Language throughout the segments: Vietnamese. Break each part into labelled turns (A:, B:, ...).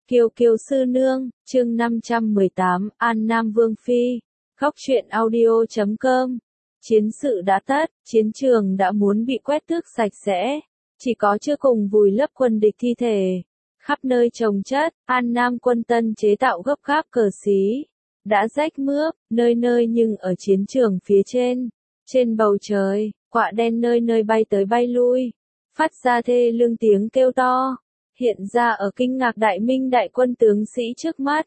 A: Kiều Kiều sư nương, chương 518, An Nam Vương Phi. Góc truyện audio.com. Chiến sự đã tất, chiến trường đã muốn bị quét tước sạch sẽ, chỉ có chưa cùng vùi lấp quân địch thi thể. Khắp nơi chồng chất, An Nam quân tân chế tạo gấp gáp cờ xí, đã rách mướp, nơi nơi nhưng ở chiến trường phía trên bầu trời, quạ đen nơi nơi bay tới bay lui, phát ra thê lương tiếng kêu to. Hiện ra ở kinh ngạc đại minh đại quân tướng sĩ trước mắt.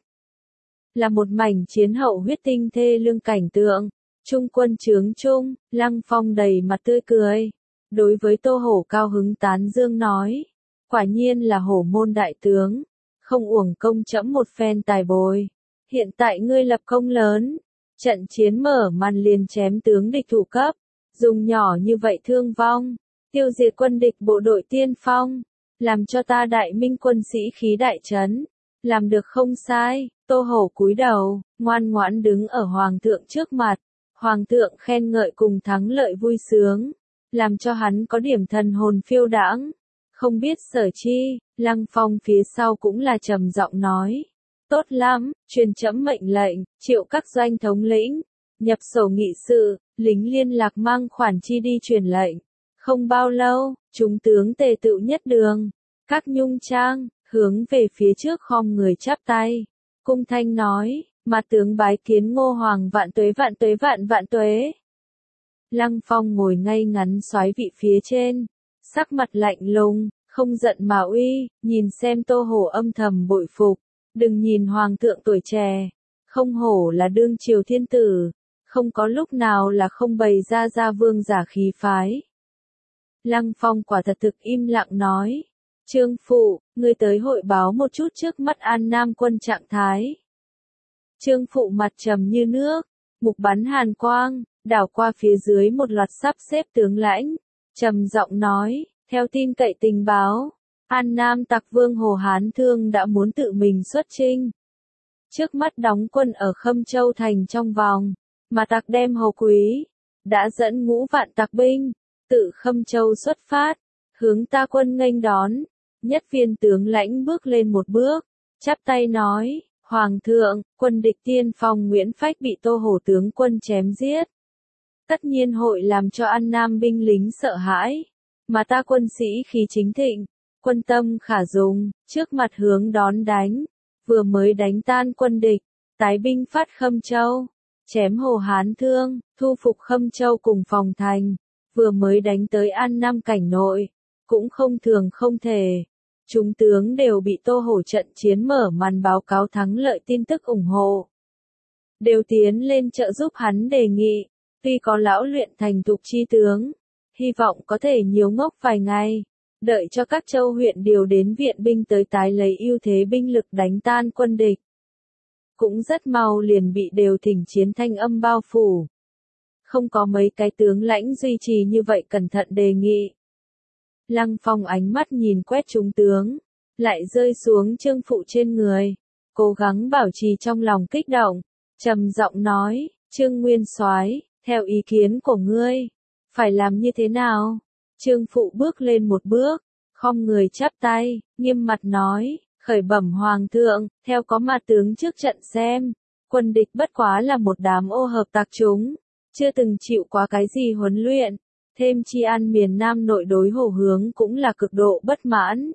A: Là một mảnh chiến hậu huyết tinh thê lương cảnh tượng. Trung quân trướng trung, Lăng Phong đầy mặt tươi cười. Đối với Tô Hổ cao hứng tán dương nói. Quả nhiên là hổ môn đại tướng. Không uổng công trẫm một phen tài bồi. Hiện tại ngươi lập công lớn. Trận chiến mở màn liền chém tướng địch thủ cấp. Dùng nhỏ như vậy thương vong. Tiêu diệt quân địch bộ đội tiên phong. Làm cho ta đại minh quân sĩ khí đại trấn. Làm được không sai, Tô Hổ cúi đầu, ngoan ngoãn đứng ở Hoàng thượng trước mặt. Hoàng thượng khen ngợi cùng thắng lợi vui sướng. Làm cho hắn có điểm thần hồn phiêu đãng. Không biết sở chi, Lăng Phong phía sau cũng là trầm giọng nói. Tốt lắm, truyền trẫm mệnh lệnh, triệu các doanh thống lĩnh. Nhập sổ nghị sự, lính liên lạc mang khoản chi đi truyền lệnh. Không bao lâu, chúng tướng tề tựu nhất đường, các nhung trang, hướng về phía trước khom người chắp tay. Cung thanh nói, mà tướng bái kiến Ngô Hoàng vạn tuế vạn tuế vạn vạn tuế. Lăng Phong ngồi ngay ngắn soái vị phía trên, sắc mặt lạnh lùng, không giận mà uy, nhìn xem Tô Hổ âm thầm bội phục. Đừng nhìn Hoàng thượng tuổi trẻ, không hổ là đương triều thiên tử, không có lúc nào là không bày ra vương giả khí phái. Lăng Phong quả thật thực im lặng nói. Trương Phụ, ngươi tới hội báo một chút trước mắt An Nam quân trạng thái. Trương Phụ mặt trầm như nước, mục bắn hàn quang, đảo qua phía dưới một loạt sắp xếp tướng lãnh. Trầm giọng nói, theo tin cậy tình báo, An Nam tặc vương Hồ Hán Thương đã muốn tự mình xuất chinh. Trước mắt đóng quân ở Khâm Châu thành trong vòng, mà tặc đem Hồ Quý, đã dẫn ngũ vạn tặc binh. Tự Khâm Châu xuất phát, hướng ta quân nghênh đón. Nhất viên tướng lãnh bước lên một bước, chắp tay nói, Hoàng thượng, quân địch tiên phong Nguyễn Phách bị Tô Hổ tướng quân chém giết. Tất nhiên hội làm cho An Nam binh lính sợ hãi, mà ta quân sĩ khí chính thịnh, quân tâm khả dùng, trước mặt hướng đón đánh, vừa mới đánh tan quân địch, tái binh phát Khâm Châu, chém Hồ Hán Thương, thu phục Khâm Châu cùng phòng thành. Vừa mới đánh tới An Nam cảnh nội, cũng không thường không thể. Chúng tướng đều bị Tô Hổ trận chiến mở màn báo cáo thắng lợi tin tức ủng hộ. Đều tiến lên trợ giúp hắn đề nghị, tuy có lão luyện thành thục chi tướng, hy vọng có thể nhiều ngốc vài ngày, đợi cho các châu huyện điều đến viện binh tới tái lấy ưu thế binh lực đánh tan quân địch. Cũng rất mau liền bị đều thỉnh chiến thanh âm bao phủ. Không có mấy cái tướng lãnh duy trì như vậy cẩn thận đề nghị. Lăng Phong ánh mắt nhìn quét chúng tướng, lại rơi xuống Trương Phụ trên người, cố gắng bảo trì trong lòng kích động, trầm giọng nói, Trương Nguyên Soái, theo ý kiến của ngươi, phải làm như thế nào? Trương Phụ bước lên một bước, khom người chắp tay, nghiêm mặt nói, khởi bẩm Hoàng thượng, theo có mà tướng trước trận xem, quân địch bất quá là một đám ô hợp tặc chúng. Chưa từng chịu quá cái gì huấn luyện, thêm chi An miền Nam nội đối Hồ hướng cũng là cực độ bất mãn.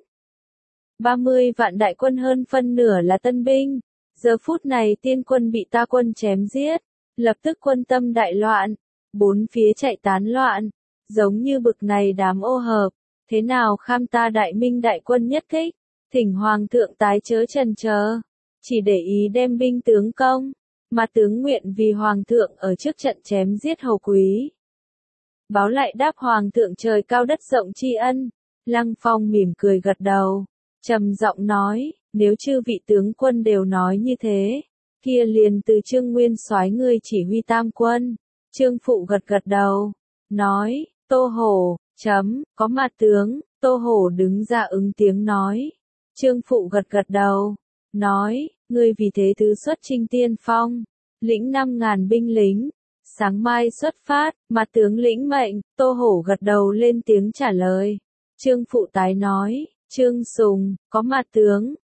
A: 30 vạn đại quân hơn phân nửa là tân binh, giờ phút này tiên quân bị ta quân chém giết, lập tức quân tâm đại loạn, bốn phía chạy tán loạn, giống như bực này đám ô hợp, thế nào kham ta đại minh đại quân nhất kích, thỉnh Hoàng thượng tái chớ chần chờ, chỉ để ý đem binh tướng công. Mà tướng nguyện vì Hoàng thượng ở trước trận chém giết Hồ Quý. Báo lại đáp Hoàng thượng trời cao đất rộng tri ân. Lăng Phong mỉm cười gật đầu, trầm giọng nói, nếu chư vị tướng quân đều nói như thế, kia liền từ Trương Nguyên soái ngươi chỉ huy tam quân. Trương Phụ gật đầu, nói, Tô Hổ, có mặt tướng. Tô Hổ đứng ra ứng tiếng nói. Trương Phụ gật đầu, nói, ngươi vì thế thứ xuất chinh tiên phong, lĩnh 5.000 binh lính, sáng mai xuất phát, mà tướng lĩnh mệnh. Tô Hổ gật đầu lên tiếng trả lời. Trương Phụ tái nói, Trương Sùng, có mặt tướng.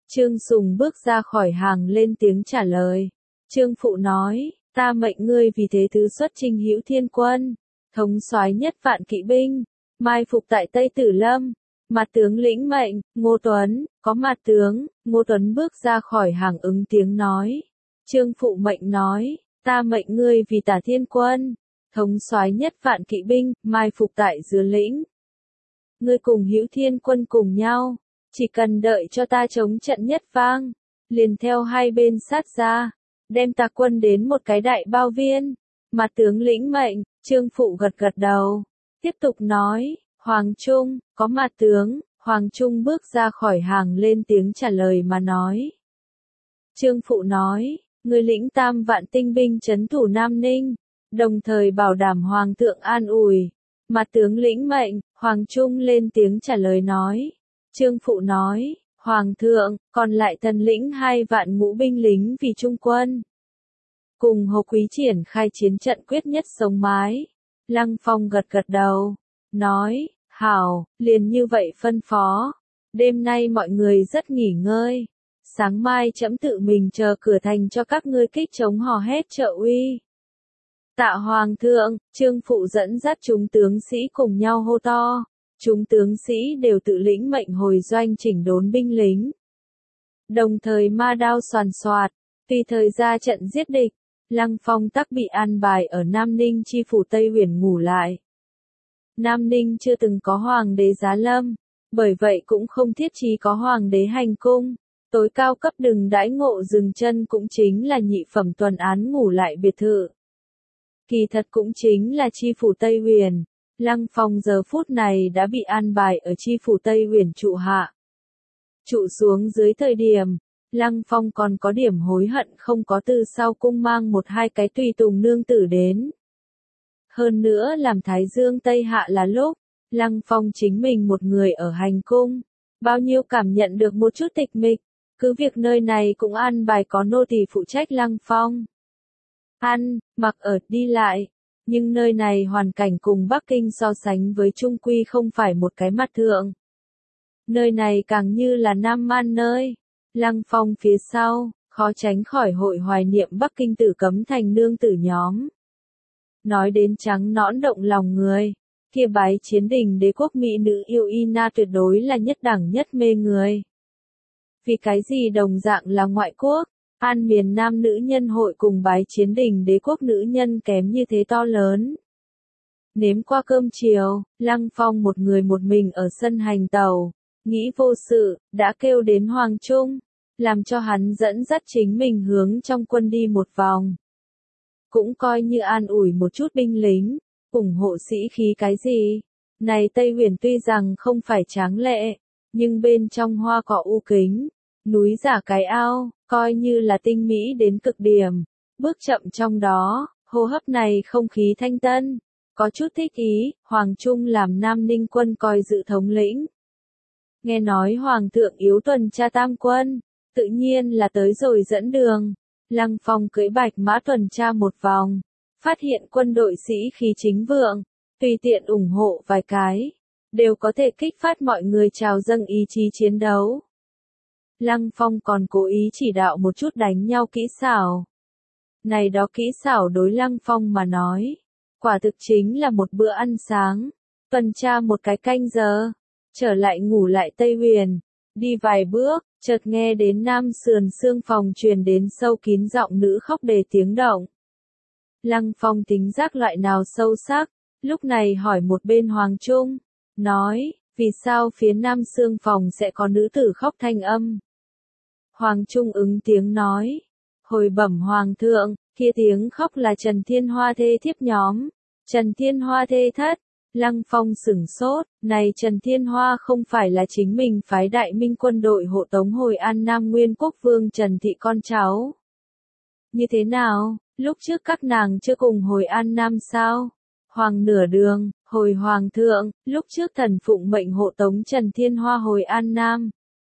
A: Trương Sùng bước ra khỏi hàng lên tiếng trả lời. Trương Phụ nói, ta mệnh ngươi vì thế thứ xuất chinh Hữu Thiên quân, thống soái nhất vạn kỵ binh, mai phục tại Tây Tử Lâm. Mặt tướng lĩnh mệnh. Ngô Tuấn, có mặt tướng. Ngô Tuấn bước ra khỏi hàng ứng tiếng nói. Trương Phụ mệnh nói, ta mệnh ngươi vì Tả Thiên quân, thống soái nhất vạn kỵ binh, mai phục tại Dứa Lĩnh. Ngươi cùng Hữu Thiên quân cùng nhau, chỉ cần đợi cho ta chống trận nhất vang, liền theo hai bên sát ra, đem Tà quân đến một cái đại bao viên. Mặt tướng lĩnh mệnh. Trương Phụ gật gật đầu, tiếp tục nói, Hoàng Trung, có mặt tướng. Hoàng Trung bước ra khỏi hàng lên tiếng trả lời mà nói. Trương Phụ nói, ngươi lĩnh 3 vạn tinh binh trấn thủ Nam Ninh, đồng thời bảo đảm Hoàng thượng an ủi. Mặt tướng lĩnh mệnh. Hoàng Trung lên tiếng trả lời nói. Trương Phụ nói, Hoàng thượng, còn lại thần lĩnh 2 vạn ngũ binh lính vì Trung quân. Cùng Hồ Quý triển khai chiến trận quyết nhất sống mái. Lăng Phong gật gật đầu, nói, hảo, liền như vậy phân phó. Đêm nay mọi người rất nghỉ ngơi. Sáng mai trẫm tự mình chờ cửa thành cho các ngươi kích chống hò hét trợ uy. Tạ Hoàng thượng. Trương Phụ dẫn dắt chúng tướng sĩ cùng nhau hô to. Chúng tướng sĩ đều tự lĩnh mệnh hồi doanh chỉnh đốn binh lính. Đồng thời ma đao xoàn xoạt, tùy thời ra trận giết địch. Lăng Phong tắc bị an bài ở Nam Ninh chi phủ Tây Huyền ngủ lại. Nam Ninh chưa từng có hoàng đế giá lâm, bởi vậy cũng không thiết trí có hoàng đế hành cung. Tối cao cấp đừng đãi ngộ dừng chân cũng chính là nhị phẩm tuần án ngủ lại biệt thự. Kỳ thật cũng chính là chi phủ Tây Huyền. Lăng Phong giờ phút này đã bị an bài ở chi phủ Tây Huyền trụ hạ. Trụ xuống dưới thời điểm, Lăng Phong còn có điểm hối hận không có từ sau cung mang 1-2 cái tùy tùng nương tử đến. Hơn nữa làm Thái Dương Tây Hạ là lúc, Lăng Phong chính mình một người ở hành cung, bao nhiêu cảm nhận được một chút tịch mịch, cứ việc nơi này cũng an bài có nô tỳ phụ trách Lăng Phong. Ăn, mặc ở, đi lại, nhưng nơi này hoàn cảnh cùng Bắc Kinh so sánh với Trung Quy không phải một cái mặt thượng. Nơi này càng như là Nam Man nơi. Lăng Phong phía sau, khó tránh khỏi hội hoài niệm Bắc Kinh Tử Cấm Thành nương tử nhóm. Nói đến trắng nõn động lòng người, kia bái chiến đình đế quốc mỹ nữ yêu Ina tuyệt đối là nhất đẳng nhất mê người. Vì cái gì đồng dạng là ngoại quốc, An miền Nam nữ nhân hội cùng bái chiến đình đế quốc nữ nhân kém như thế to lớn. Nếm qua cơm chiều, Lăng Phong một người một mình ở sân hành tàu, nghĩ vô sự, đã kêu đến Hoàng Trung, làm cho hắn dẫn dắt chính mình hướng trong quân đi một vòng. Cũng coi như an ủi một chút binh lính, ủng hộ sĩ khí cái gì. Này Tây Huyền tuy rằng không phải tráng lệ, nhưng bên trong hoa cỏ u kính, núi giả cái ao, coi như là tinh mỹ đến cực điểm. Bước chậm trong đó, hô hấp này không khí thanh tân, có chút thích ý. Hoàng Trung làm Nam Ninh quân coi dự thống lĩnh. Nghe nói Hoàng thượng yếu tuần tra tam quân, tự nhiên là tới rồi dẫn đường. Lăng Phong cưỡi bạch mã tuần tra một vòng, phát hiện quân đội sĩ khí chính vượng, tùy tiện ủng hộ vài cái, đều có thể kích phát mọi người trào dâng ý chí chiến đấu. Lăng Phong còn cố ý chỉ đạo một chút đánh nhau kỹ xảo. Này đó kỹ xảo đối Lăng Phong mà nói, quả thực chính là một bữa ăn sáng, tuần tra một cái canh giờ, trở lại ngủ lại Tây Huyền, đi vài bước, chợt nghe đến nam sườn xương phòng truyền đến sâu kín giọng nữ khóc đề tiếng động. Lăng Phong tính giác loại nào sâu sắc, lúc này hỏi một bên Hoàng Trung, nói, vì sao phía nam xương phòng sẽ có nữ tử khóc thanh âm. Hoàng Trung ứng tiếng nói, hồi bẩm Hoàng thượng, kia tiếng khóc là Trần Thiên Hoa thê thiếp nhóm. Trần Thiên Hoa thê thất. Lăng Phong sửng sốt, này Trần Thiên Hoa không phải là chính mình phái Đại Minh quân đội hộ tống hồi An Nam Nguyên Quốc Vương Trần Thị con cháu. Như thế nào, lúc trước các nàng chưa cùng hồi An Nam sao? Hoàng nửa đường, hồi Hoàng thượng, lúc trước thần phụng mệnh hộ tống Trần Thiên Hoa hồi An Nam.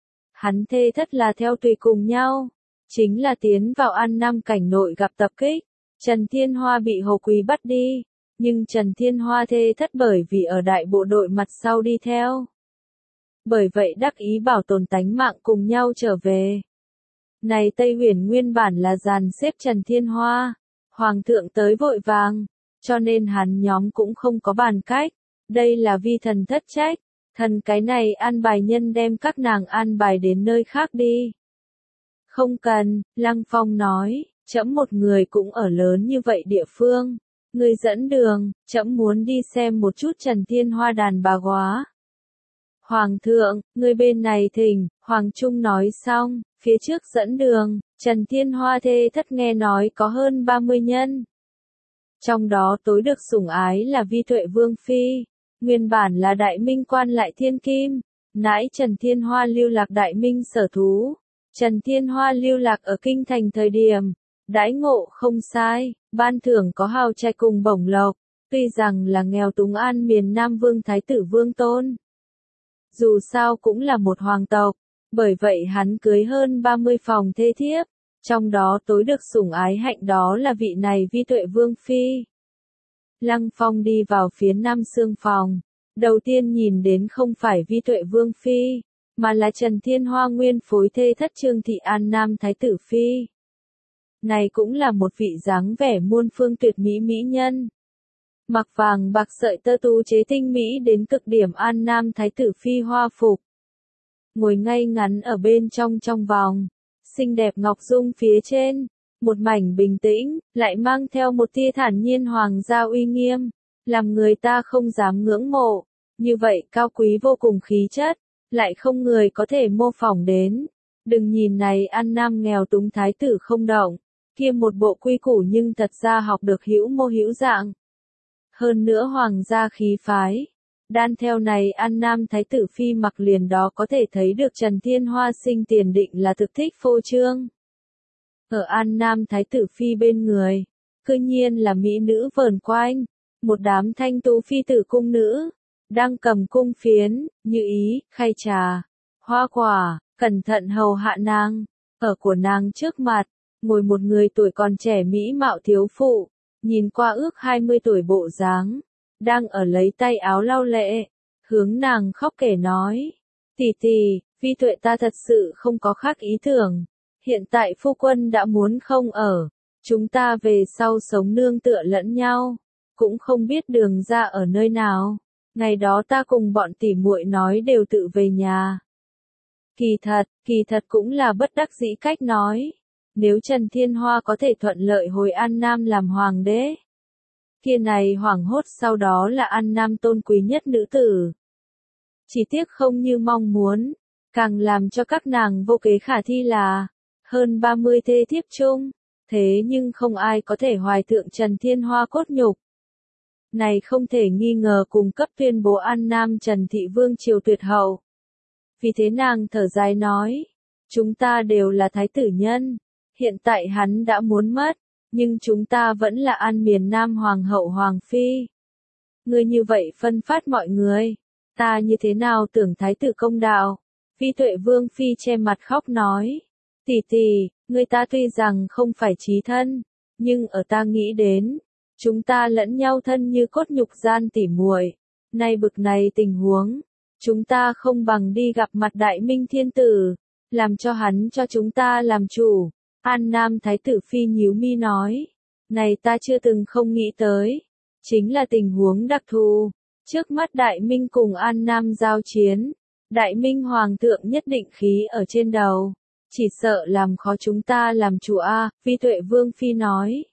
A: Hắn thê thất là theo tùy cùng nhau, chính là tiến vào An Nam cảnh nội gặp tập kích, Trần Thiên Hoa bị Hồ Quý bắt đi. Nhưng Trần Thiên Hoa thê thất bởi vì ở đại bộ đội mặt sau đi theo. bởi vậy đắc ý bảo tồn tánh mạng cùng nhau trở về. Này Tây Huyền nguyên bản là dàn xếp Trần Thiên Hoa, Hoàng thượng tới vội vàng, cho nên hắn nhóm cũng không có bàn cách, đây là vi thần thất trách, thần cái này an bài nhân đem các nàng an bài đến nơi khác đi. Không cần, Lăng Phong nói, trẫm một người cũng ở lớn như vậy địa phương, người dẫn đường, trẫm muốn đi xem một chút Trần Thiên Hoa đàn bà quá. Hoàng thượng, người bên này thỉnh, Hoàng Trung nói xong, phía trước dẫn đường, Trần Thiên Hoa thê thất nghe nói có hơn 30 nhân. Trong đó tối được sủng ái là Vi Tuệ Vương Phi, nguyên bản là đại minh quan lại thiên kim, nãi Trần Thiên Hoa lưu lạc đại minh sở thú. Trần Thiên Hoa lưu lạc ở kinh thành thời điểm, đãi ngộ không sai, ban thưởng có hào trai cùng bổng lộc, tuy rằng là nghèo túng an miền Nam Vương Thái tử Vương Tôn. Dù sao cũng là một hoàng tộc, bởi vậy hắn cưới hơn 30 phòng thê thiếp, trong đó tối được sủng ái hạnh đó là vị này Vi Tuệ Vương Phi. Lăng Phong đi vào phía Nam Sương phòng, đầu tiên nhìn đến không phải Vi Tuệ Vương Phi, mà là Trần Thiên Hoa nguyên phối thê thất Trương Thị An Nam Thái tử Phi. Này cũng là một vị dáng vẻ muôn phương tuyệt mỹ mỹ nhân. Mặc vàng bạc sợi tơ tú chế tinh mỹ đến cực điểm An Nam Thái tử Phi hoa phục. Ngồi ngay ngắn ở bên trong vòng, xinh đẹp ngọc dung phía trên, một mảnh bình tĩnh, lại mang theo một tia thản nhiên hoàng gia uy nghiêm, làm người ta không dám ngưỡng mộ, như vậy cao quý vô cùng khí chất, lại không người có thể mô phỏng đến. Đừng nhìn này An Nam nghèo túng thái tử không động, kia một bộ quy củ nhưng thật ra học được hữu mô hữu dạng. Hơn nữa hoàng gia khí phái, đan theo này An Nam Thái tử Phi mặc liền đó có thể thấy được Trần Thiên Hoa sinh tiền định là thực thích phô trương. Ở An Nam Thái tử Phi bên người, cư nhiên là mỹ nữ vờn quanh, một đám thanh tú phi tử cung nữ, đang cầm cung phiến, như ý, khay trà, hoa quả, cẩn thận hầu hạ nàng. Ở của nàng trước mặt, ngồi một người tuổi còn trẻ mỹ mạo thiếu phụ, nhìn qua ước 20 tuổi bộ dáng, đang ở lấy tay áo lau lệ, hướng nàng khóc kể nói, tỷ tỷ, Vi Tuệ ta thật sự không có khác ý tưởng, hiện tại phu quân đã muốn không ở, chúng ta về sau sống nương tựa lẫn nhau, cũng không biết đường ra ở nơi nào, ngày đó ta cùng bọn tỷ muội nói đều tự về nhà. Kỳ thật cũng là bất đắc dĩ cách nói. Nếu Trần Thiên Hoa có thể thuận lợi hồi An Nam làm hoàng đế, kia này hoảng hốt sau đó là An Nam tôn quý nhất nữ tử. Chỉ tiếc không như mong muốn, càng làm cho các nàng vô kế khả thi là, hơn 30 thê thiếp chung, thế nhưng không ai có thể hoài thượng Trần Thiên Hoa cốt nhục. Này không thể nghi ngờ cung cấp tuyên bố An Nam Trần Thị Vương triều tuyệt hậu. Vì thế nàng thở dài nói, chúng ta đều là thái tử nhân. Hiện tại hắn đã muốn mất, nhưng chúng ta vẫn là An miền Nam Hoàng hậu Hoàng Phi. Ngươi như vậy phân phát mọi người, ta như thế nào tưởng thái tử công đạo. Vi Tuệ Vương Phi che mặt khóc nói, tỷ tỷ, người ta tuy rằng không phải chí thân, nhưng ở ta nghĩ đến, chúng ta lẫn nhau thân như cốt nhục gian tỉ muội. Nay bực này tình huống, chúng ta không bằng đi gặp mặt Đại Minh Thiên Tử, làm cho hắn cho chúng ta làm chủ. An Nam Thái tử Phi nhíu mi nói, này ta chưa từng không nghĩ tới, chính là tình huống đặc thù, trước mắt Đại Minh cùng An Nam giao chiến, Đại Minh Hoàng thượng nhất định khí ở trên đầu, chỉ sợ làm khó chúng ta làm chủ a. Vi Tuệ Vương Phi nói,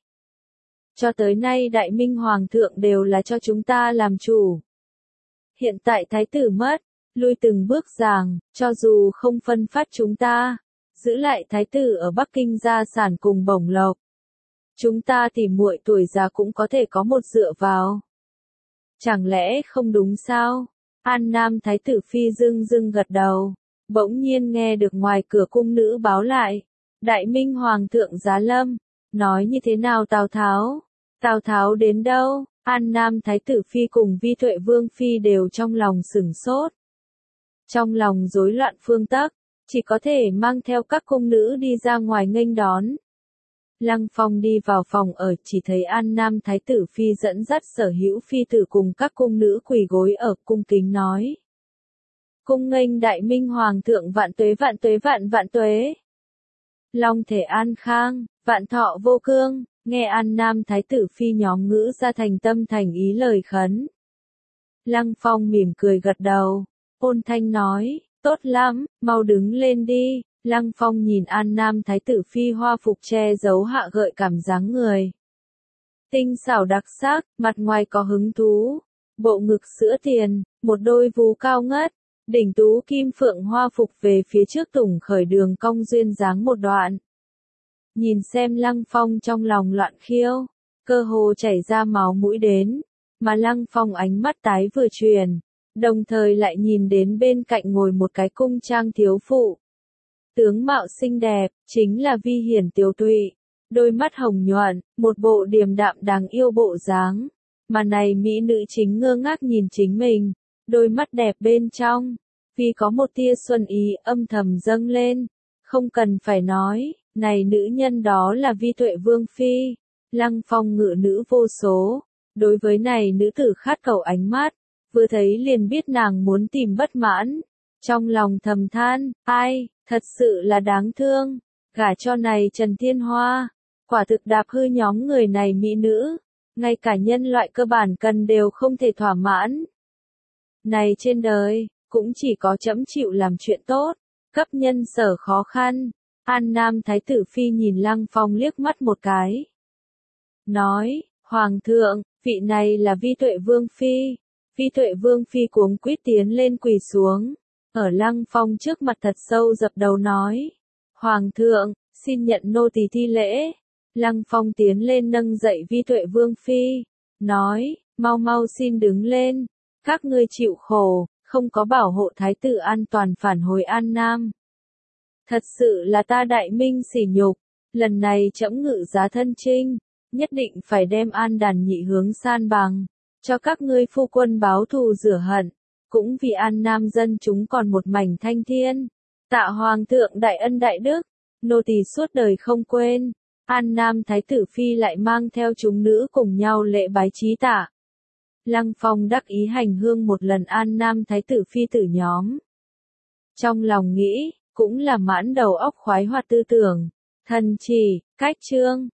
A: cho tới nay Đại Minh Hoàng thượng đều là cho chúng ta làm chủ. Hiện tại Thái tử mất, lui từng bước giảng, cho dù không phân phát chúng ta, giữ lại thái tử ở Bắc Kinh gia sản cùng bổng lộc. Chúng ta tỉ muội tuổi già cũng có thể có một dựa vào. Chẳng lẽ không đúng sao? An Nam Thái tử Phi dưng gật đầu, bỗng nhiên nghe được ngoài cửa cung nữ báo lại. Đại Minh Hoàng thượng giá lâm, nói như thế nào Tào Tháo? Tào Tháo đến đâu? An Nam Thái tử Phi cùng Vi Tuệ Vương Phi đều trong lòng sửng sốt. Trong lòng rối loạn phương tắc, chỉ có thể mang theo các cung nữ đi ra ngoài nghênh đón. Lăng Phong đi vào phòng ở, chỉ thấy An Nam Thái tử Phi dẫn dắt sở hữu phi tử cùng các cung nữ quỳ gối ở cung kính nói. cung nghênh đại minh hoàng thượng vạn tuế vạn tuế vạn vạn tuế. Long thể an khang, vạn thọ vô cương, nghe An Nam Thái tử phi nhóm ngữ ra thành tâm thành ý lời khấn. Lăng Phong mỉm cười gật đầu, ôn thanh nói, tốt lắm, mau đứng lên đi. Lăng Phong nhìn An Nam Thái tử phi hoa phục che giấu hạ gợi cảm dáng người. Tinh xảo đặc sắc, mặt ngoài có hứng thú, bộ ngực sữa tiền, một đôi vú cao ngất, đỉnh tú kim phượng hoa phục về phía trước tủng khởi đường cong duyên dáng một đoạn. Nhìn xem Lăng Phong trong lòng loạn khiêu, cơ hồ chảy ra máu mũi đến, mà Lăng Phong ánh mắt tái vừa chuyển, đồng thời lại nhìn đến bên cạnh ngồi một cái cung trang thiếu phụ. Tướng mạo xinh đẹp, chính là Vi Hiển Tiểu Thụy, đôi mắt hồng nhuận, một bộ điềm đạm đáng yêu bộ dáng, mà này mỹ nữ chính ngơ ngác nhìn chính mình, đôi mắt đẹp bên trong, vì có một tia xuân ý âm thầm dâng lên, không cần phải nói, này nữ nhân đó là Vi Tuệ Vương Phi, Lăng Phong ngự nữ vô số, đối với này nữ tử khát cầu ánh mắt, vừa thấy liền biết nàng muốn tìm bất mãn, trong lòng thầm than, ai, thật sự là đáng thương, gả cho này Trần Thiên Hoa, quả thực đạp hư nhóm người này mỹ nữ, ngay cả nhân loại cơ bản cần đều không thể thỏa mãn. Này trên đời, cũng chỉ có trẫm chịu làm chuyện tốt, cấp nhân sở khó khăn. An Nam Thái tử phi nhìn Lăng Phong liếc mắt một cái. Nói, Hoàng thượng, vị này là Vi Tuệ Vương Phi. Vi Tuệ Vương Phi cuống quýt tiến lên quỳ xuống. Ở Lăng Phong trước mặt thật sâu dập đầu nói. Hoàng thượng, xin nhận nô tỳ thi lễ. Lăng Phong tiến lên nâng dậy Vi Tuệ Vương Phi. Nói, mau mau xin đứng lên. Các ngươi chịu khổ, không có bảo hộ thái tử an toàn phản hồi An Nam. Thật sự là ta đại minh sỉ nhục, lần này trẫm ngự giá thân chinh, nhất định phải đem An đàn nhị hướng san bằng, cho các ngươi phu quân báo thù rửa hận, cũng vì An Nam dân chúng còn một mảnh thanh thiên. Tạ Hoàng thượng đại ân đại đức, nô tỳ suốt đời không quên. An Nam Thái tử phi lại mang theo chúng nữ cùng nhau lễ bái trí tạ. Lăng Phong đắc ý hành hương một lần An Nam Thái tử phi tử nhóm. Trong lòng nghĩ, cũng là mãn đầu óc khoái hoạt tư tưởng, thần chỉ, cách chương.